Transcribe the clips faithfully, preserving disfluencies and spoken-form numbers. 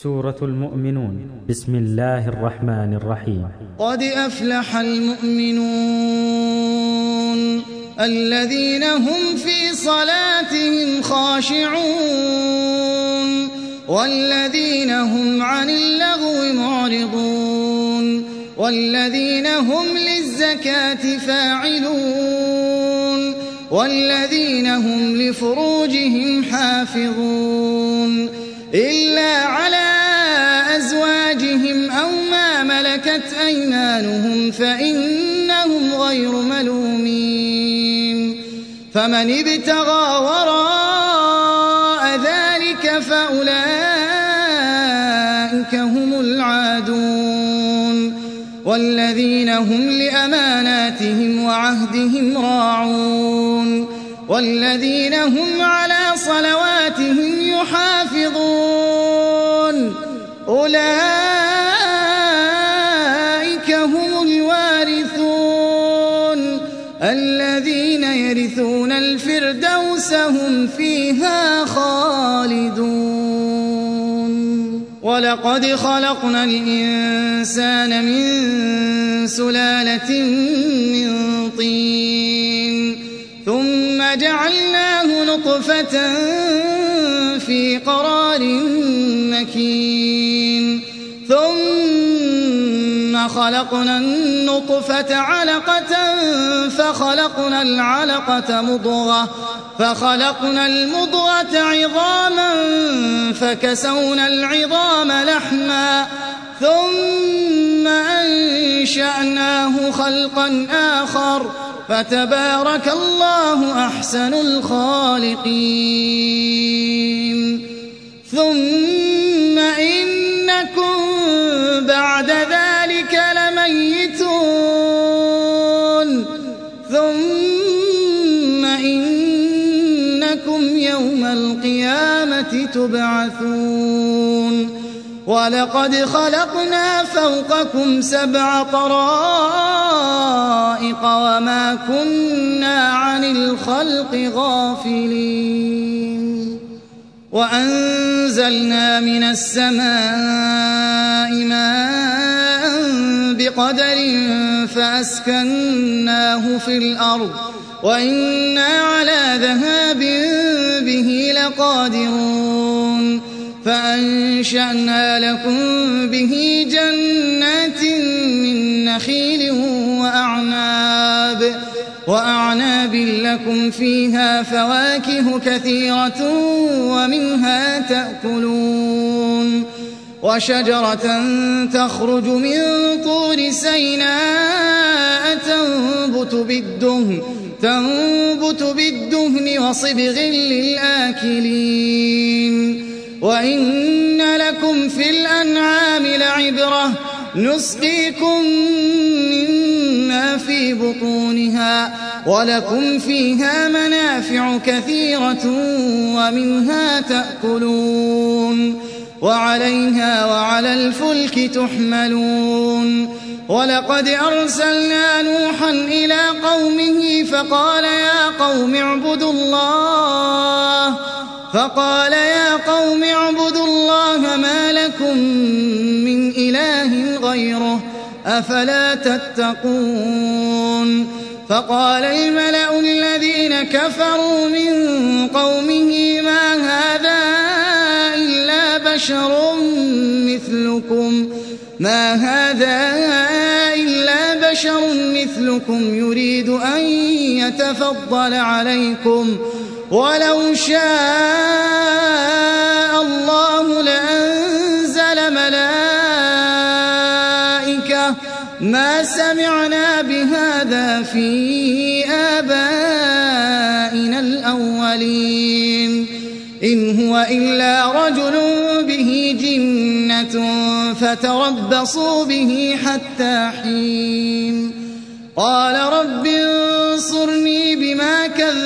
سورة المؤمنون. بسم الله الرحمن الرحيم. قد أفلح المؤمنون الذين هم في صلاتهم خاشعون والذين هم عن اللغو معرضون والذين هم للزكاة فاعلون والذين هم لفروجهم حافظون إلا على أزواجهم أو ما ملكت أيمانهم فإنهم غير ملومين. فمن ابتغى وراء ذلك فأولئك هم العادون والذين هم لأماناتهم وعهدهم راعون والذين هم على صلواتهم يحافظون أولئك هم الوارثون الذين يرثون الفردوس هم فيها خالدون. ولقد خلقنا الإنسان من سلالة من طين ثم جعلناه نطفة في قرار مكين ثم خلقنا النطفة علقة فخلقنا العلقة مضغة فخلقنا المضغة عظاما فكسونا العظام لحما ثم أنشأناه خلقا آخر فتبارك الله أحسن الخالقين. ثم إنكم بعد ذلك لميتون ثم إنكم يوم القيامة تبعثون. ولقد خلقنا فوقكم سبع طرائق وما كنا عن الخلق غافلين. وأنزلنا من السماء ماء بقدر فأسكناه في الأرض وإنا على ذهاب به لقادرون. فأنشأنا لكم به جنات من نخيل وأعناب وأعناب لكم فيها فواكه كثيرة ومنها تأكلون. وشجرة تخرج من طور سيناء تنبت بالدهن تنبت بالدهن وصبغ للآكلين. وإن لكم في الأنعام لعبرة نسقيكم مما في بطونها ولكم فيها منافع كثيرة ومنها تأكلون وعليها وعلى الفلك تحملون. ولقد أرسلنا نوحا إلى قومه فقال يا قوم اعبدوا الله فقال يا قوم اعبدوا الله ما لكم من إله غيره أفلا تتقون. فقال الملأ الذين كفروا من قومه ما هذا إلا بشر مثلكم ما هذا إلا بشر مثلكم يريد أن يتفضل عليكم ولو شاء الله لأنزل ملائكة ما سمعنا بهذا في آبائنا الأولين إن هو إلا رجل به جنة فتربصوا به حتى حين. قال رب انصرني بما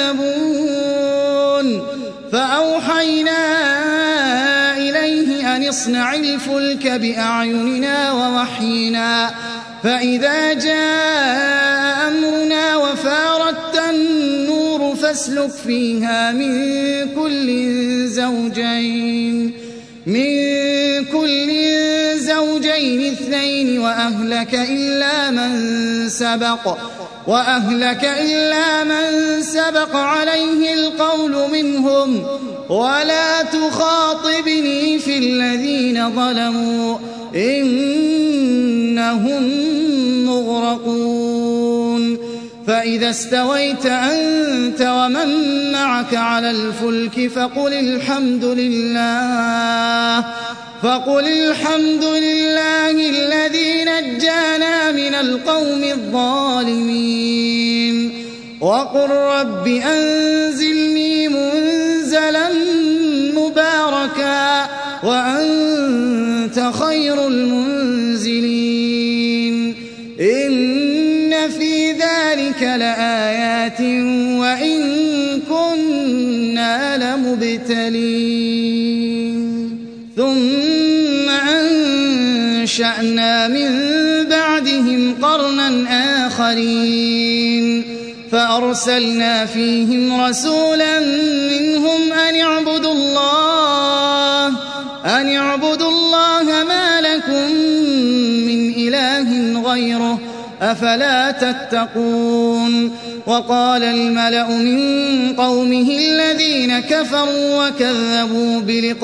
كذبون فأوحينا إليه أن اصنع الفلك بأعيننا ووحينا فإذا جاء أمرنا وفارت النور فاسلك فيها من كل زوجين من كل زوجين اثنين وأهلك إلا من سبق وأهلك إلا من سبق عليه القول منهم ولا تخاطبني في الذين ظلموا إنهم مغرقون فإذا استويت أنت ومن معك على الفلك فقل الحمد لله فقل الحمد لله الذي نجانا من القوم الظالمين وقل رب أنزلني منزلا مباركا وأنت خير المنزلين إن في ذلك لآيات وإن كنا لمبتلين ثم أنشأنا من بعدهم قرنا آخرين فأرسلنا فيهم رسولا منهم أن اعبدوا الله أن اعبدوا الله ما لكم من إله غيره أفلا تتقون وقال الملأ من قومه الذين كفروا وكذبوا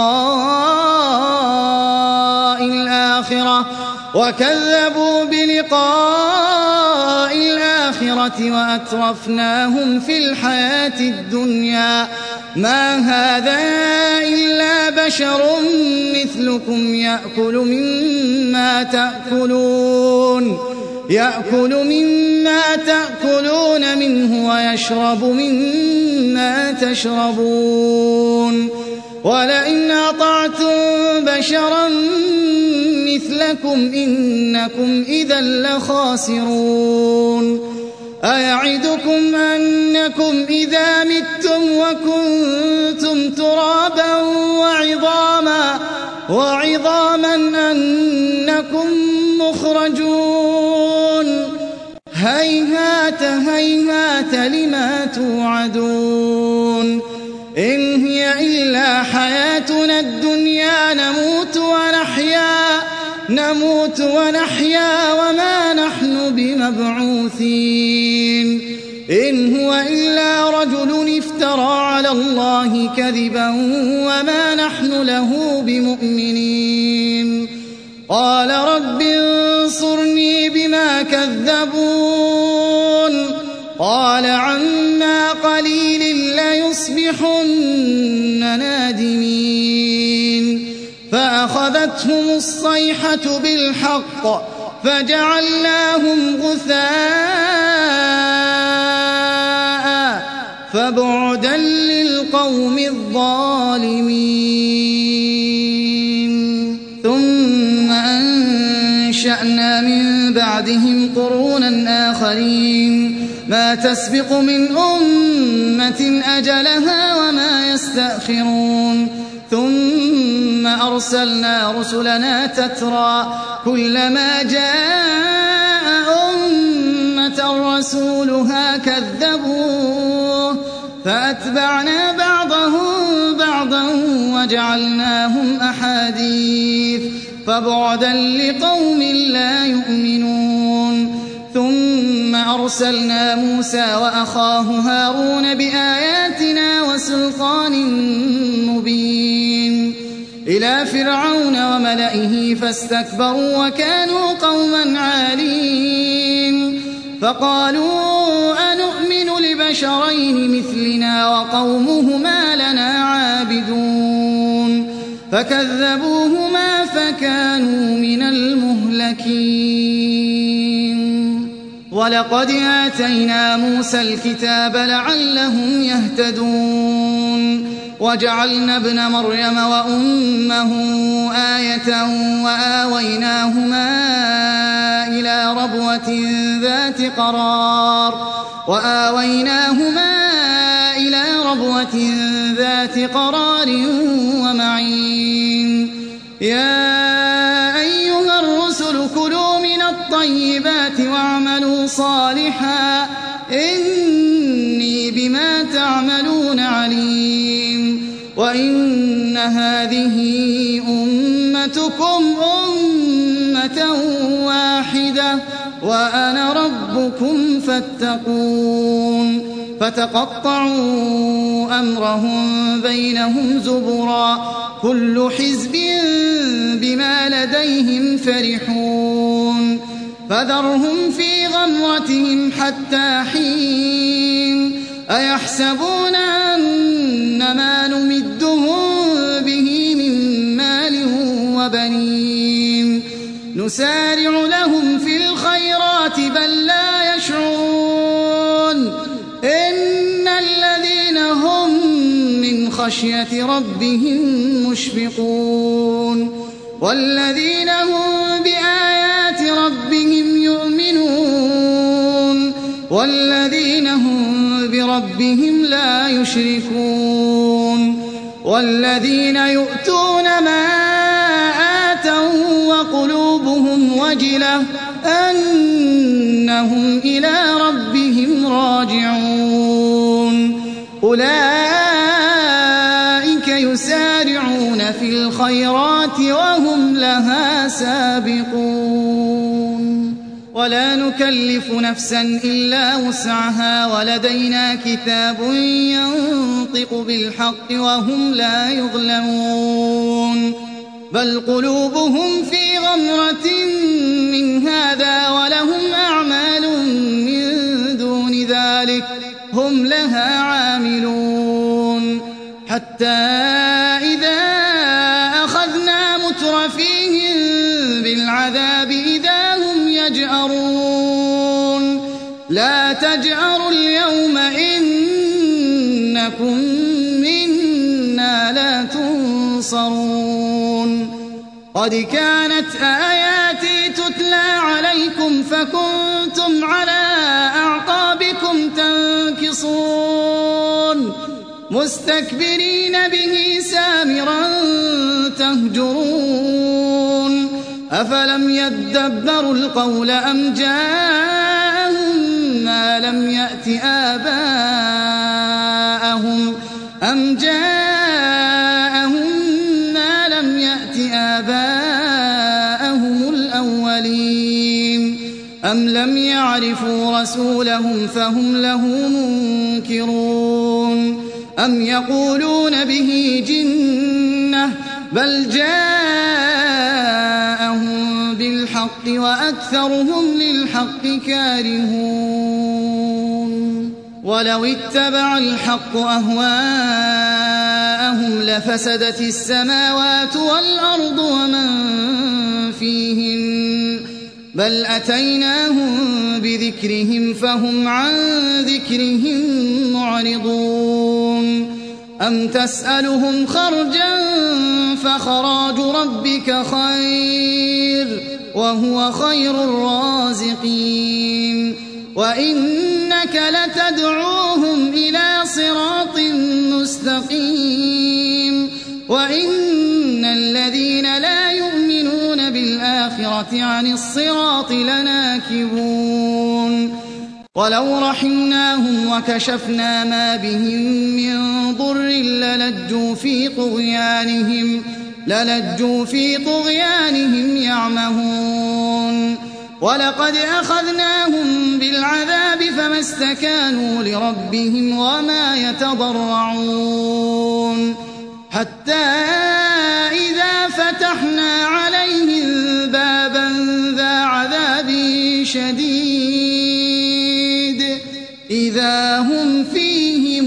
بلقاء الآخرة وكذبوا بلقاء الآخرة وأترفناهم في الحياة الدنيا ما هذا إلا بشر مثلكم يأكل مما تأكلون يأكل مما تأكلون منه ويشرب مما تشربون ولئن أطعتم بشرا مثلكم إنكم إذا لخاسرون أيعدكم أنكم إذا متم وكنتم ترابا وعظاما وعظاما أنكم مخرجون هيهات هيهات لما توعدون إن هي إلا حياتنا الدنيا نموت ونحيا نموت ونحيا وما نحن بمبعوثين إن هو إلا رجل افترى على الله كذبا وما نحن له بمؤمنين قال رب انصرني بما كذبون قال عما قليل ليصبحن نادمين فأخذتهم الصيحة بالحق فجعلناهم غثاء فبعدا للقوم الظالمين ثم أنشأنا من بعدهم قرونا آخرين ما تسبق من أمة أجلها وما يستأخرون ثم أرسلنا رسلنا تترى كلما جاء أمة رسولها كذبوه فأتبعنا بعضهم بعضا وجعلناهم أحاديث فبعدا لقوم لا يؤمنون ثم أرسلنا موسى وأخاه هارون بآياتنا وسلطان مبين إلى فرعون وملئه فاستكبروا وكانوا قوما عالين فقالوا أنؤمن لبشرين مثلنا وقومهما لنا عابدون فكذبوهما فكانوا من المهلكين ولقد آتينا موسى الكتاب لعلهم يهتدون وجعلنا ابن مريم وأمه آية وآويناهما إلى ربوة ذات قرار وآويناهما إلى ربوة ذات قرار ومعين يا أيها الرسل كلوا من الطيبات واعملوا صالحا إني بما تعملون عليم وإن هذه أمتكم أمة واحدة وأنا ربكم فاتقون فتقطعوا أمرهم بينهم زبرا كل حزب بما لديهم فرحون فذرهم في غمرتهم حتى حين أيحسبون أن ما نمدهم به من مال وبنين نسارع لهم في الخيرات بل لا يشعرون إن الذين هم من خشية ربهم مشفقون والذين هم بآيات ربهم يؤمنون والذين هم بربهم لا يشركون والذين يؤتون ما آتوا وقلوبهم وجلة أنهم إلى ربهم راجعون أولئك يسارعون في الخيرات وهم لها سابقون ولا نكلف نفسا إلا وسعها ولدينا كتاب ينطق بالحق وهم لا يظلمون بل قلوبهم في غمرة من هذا ولهم أعمال من دون ذلك هم لها عاملون حتى إذا أخذنا مترفيهم بالعذاب إذا هم يجأرون لا تجأروا اليوم إنكم منا لا تنصرون قد كانت آياتي تتلى عليكم فكنتم على أعقابكم تنكصون مستكبرين به سامرا تهجرون أفلم يدبروا القول أم جاءهم ما لم يأت آباءهم أم جاءهم ما لم يأت آباءهم الأولين أم لم يعرفوا رسولهم فهم له منكرون أم يقولون به جنة بل جاءهم بالحق وأكثرهم للحق كارهون ولو اتبع الحق أهواءهم لفسدت السماوات والأرض ومن فيهن بل أتيناهم بذكرهم فهم عن ذكرهم معرضون أم تسألهم خرجا فخراج ربك خير وهو خير الرازقين وإنك لتدعوهم إلى صراط مستقيم وإن الذين لا يؤمنون بالآخرة عن الصراط لناكبون ولو رحمناهم وكشفنا ما بهم من ضر للجوا في طغيانهم للجوا في طغيانهم يعمهون ولقد أخذناهم بالعذاب فما استكانوا لربهم وما يتضرعون حتى إذا فتحنا عليهم بابا ذا عذاب شديد إذا هم فيه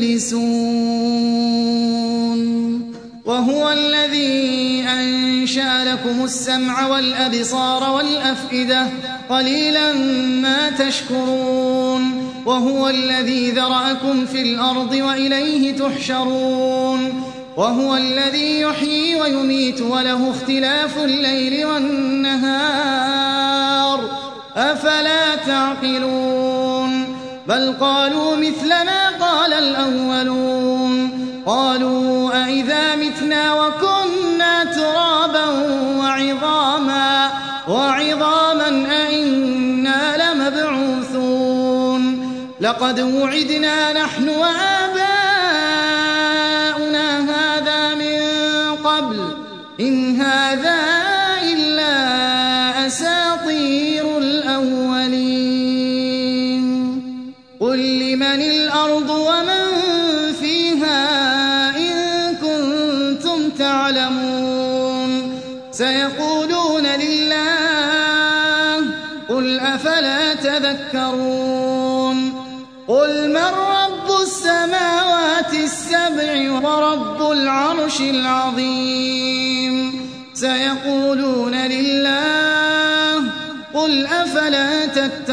مبلسون وهو الذي أنشأ لكم السمع والأبصار والأفئدة قليلا ما تشكرون وهو الذي ذرأكم في الأرض وإليه تحشرون وهو الذي يحيي ويميت وله اختلاف الليل والنهار أفلا تعقلون بل قالوا مثل ما قال الأولون قالوا أئذا متنا وكنا ترابا وعظاما وعظاما أئنا لمبعوثون لقد وعدنا نحن وآباؤنا هذا من قبل إن هذا إلا أساطير الأولين قل لمن الأرض ومن فيها إن كنتم تعلمون سيقولون لله قل أفلا تذكرون قل من رب السماوات السبع ورب العرش العظيم سيقولون لله قل أفلا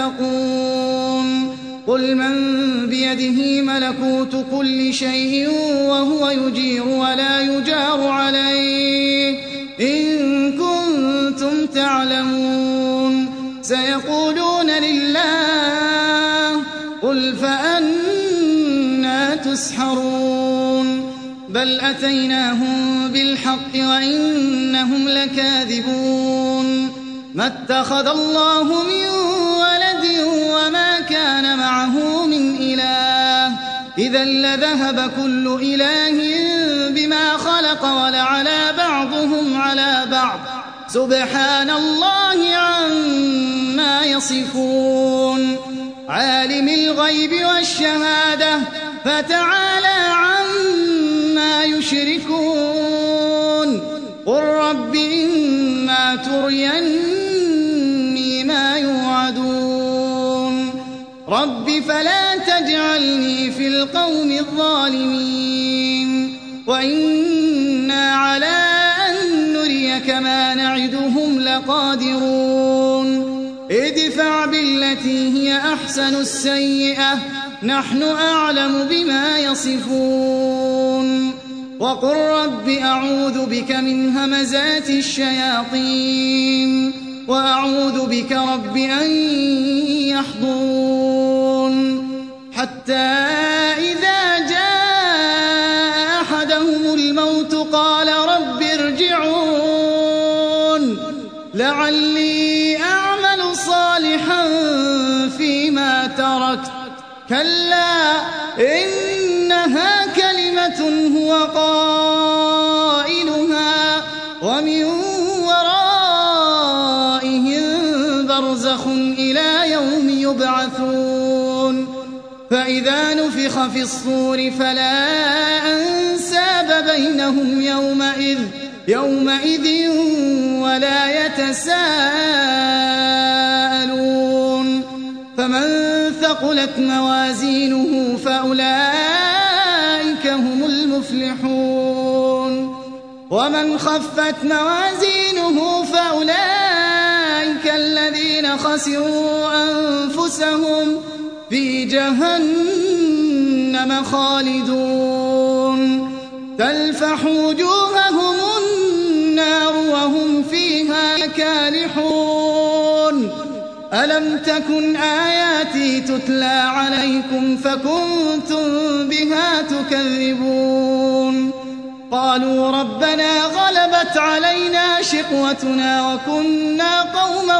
تتقون قل من بيده ملكوت كل شيء وهو يجير ولا يجار عليه إن كنتم تعلمون سيقولون لله قل فأنى تسحرون بل أتيناهم بالحق وإنهم لكاذبون ما اتخذ الله من ولد وما كان معه من إله إذا لذهب كل إله بما خلق ولعلى بعضهم على بعض سبحان الله عما يصفون عالم الغيب والشهادة فتعالى عما يشركون قل رب إما تريني ما يوعدون رب فلا تجعلني في القوم الظالمين وإنا على أن نريك ما نعدهم لقادرون ادفع بالتي هي أحسن السيئة نحن أعلم بما يصفون وقل رب أعوذ بك من همزات الشياطين وأعوذ بك رب أن يحضرون حتى إذا جاء أحدهم الموت قال رب ارجعون لعلي أعمل صالحا فيما تركت كلا إنها كلمة هو قائلها ومن ورائهم برزخ إلى يوم يبعثون فإذا نفخ في الصور فلا أنساب بينهم يومئذ يومئذ ولا يتساءلون فمن ثقلت موازينه فأولئك هم المفلحون ومن خفت موازينه فأولئك الذين خسروا أنفسهم في جهنم خالدون تلفح وجوههم النار وهم فيها كالحون ألم تكن آياتي تتلى عليكم فكنتم بها تكذبون قالوا ربنا غلبت علينا شقوتنا وكنا قوما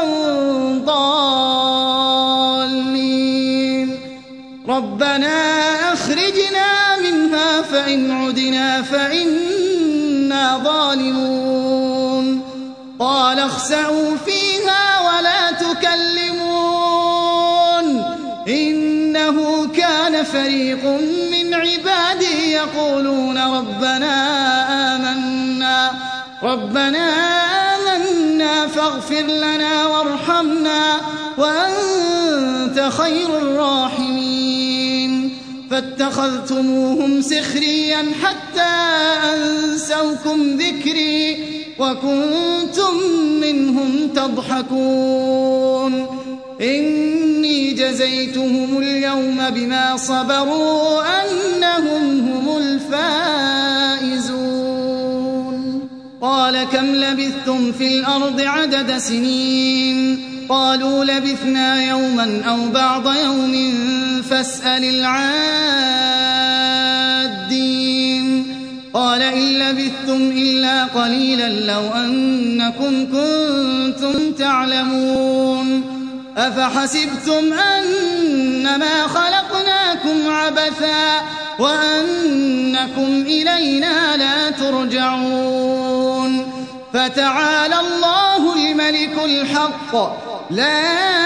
ضالين ربنا أخرجنا منها فإن عدنا فإنا ظالمون قال اخسئوا فيها ولا تكلمون إنه كان فريق من عبادي يقولون ربنا آمنا ربنا آمنا فاغفر لنا وارحمنا وأنت خير الراحمين فاتخذتموهم سخريا حتى أنسوكم ذكري وكنتم منهم تضحكون إني جزيتهم اليوم بما صبروا أنهم هم الفائزون قال كم لبثتم في الأرض عدد سنين قالوا لبثنا يوما أو بعض يوم فاسأل العادين قال إن لبثتم إلا قليلا لو أنكم كنتم تعلمون أفحسبتم أنما خلقناكم عبثا وأنكم إلينا لا ترجعون فتعالى الله الملك الحق لا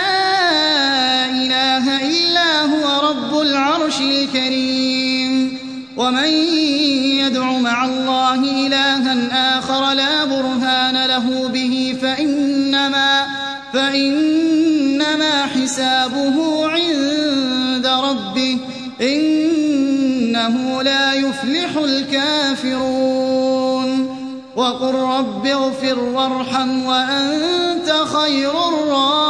إله إلا هو رب العرش الكريم ومن يدع مع الله إلها آخر لا برهان له به فإنما, فإنما حسابه عند ربه إنه لا يفلح الكافرون وقل رب اغفر وارحم وأنت خير الراحمين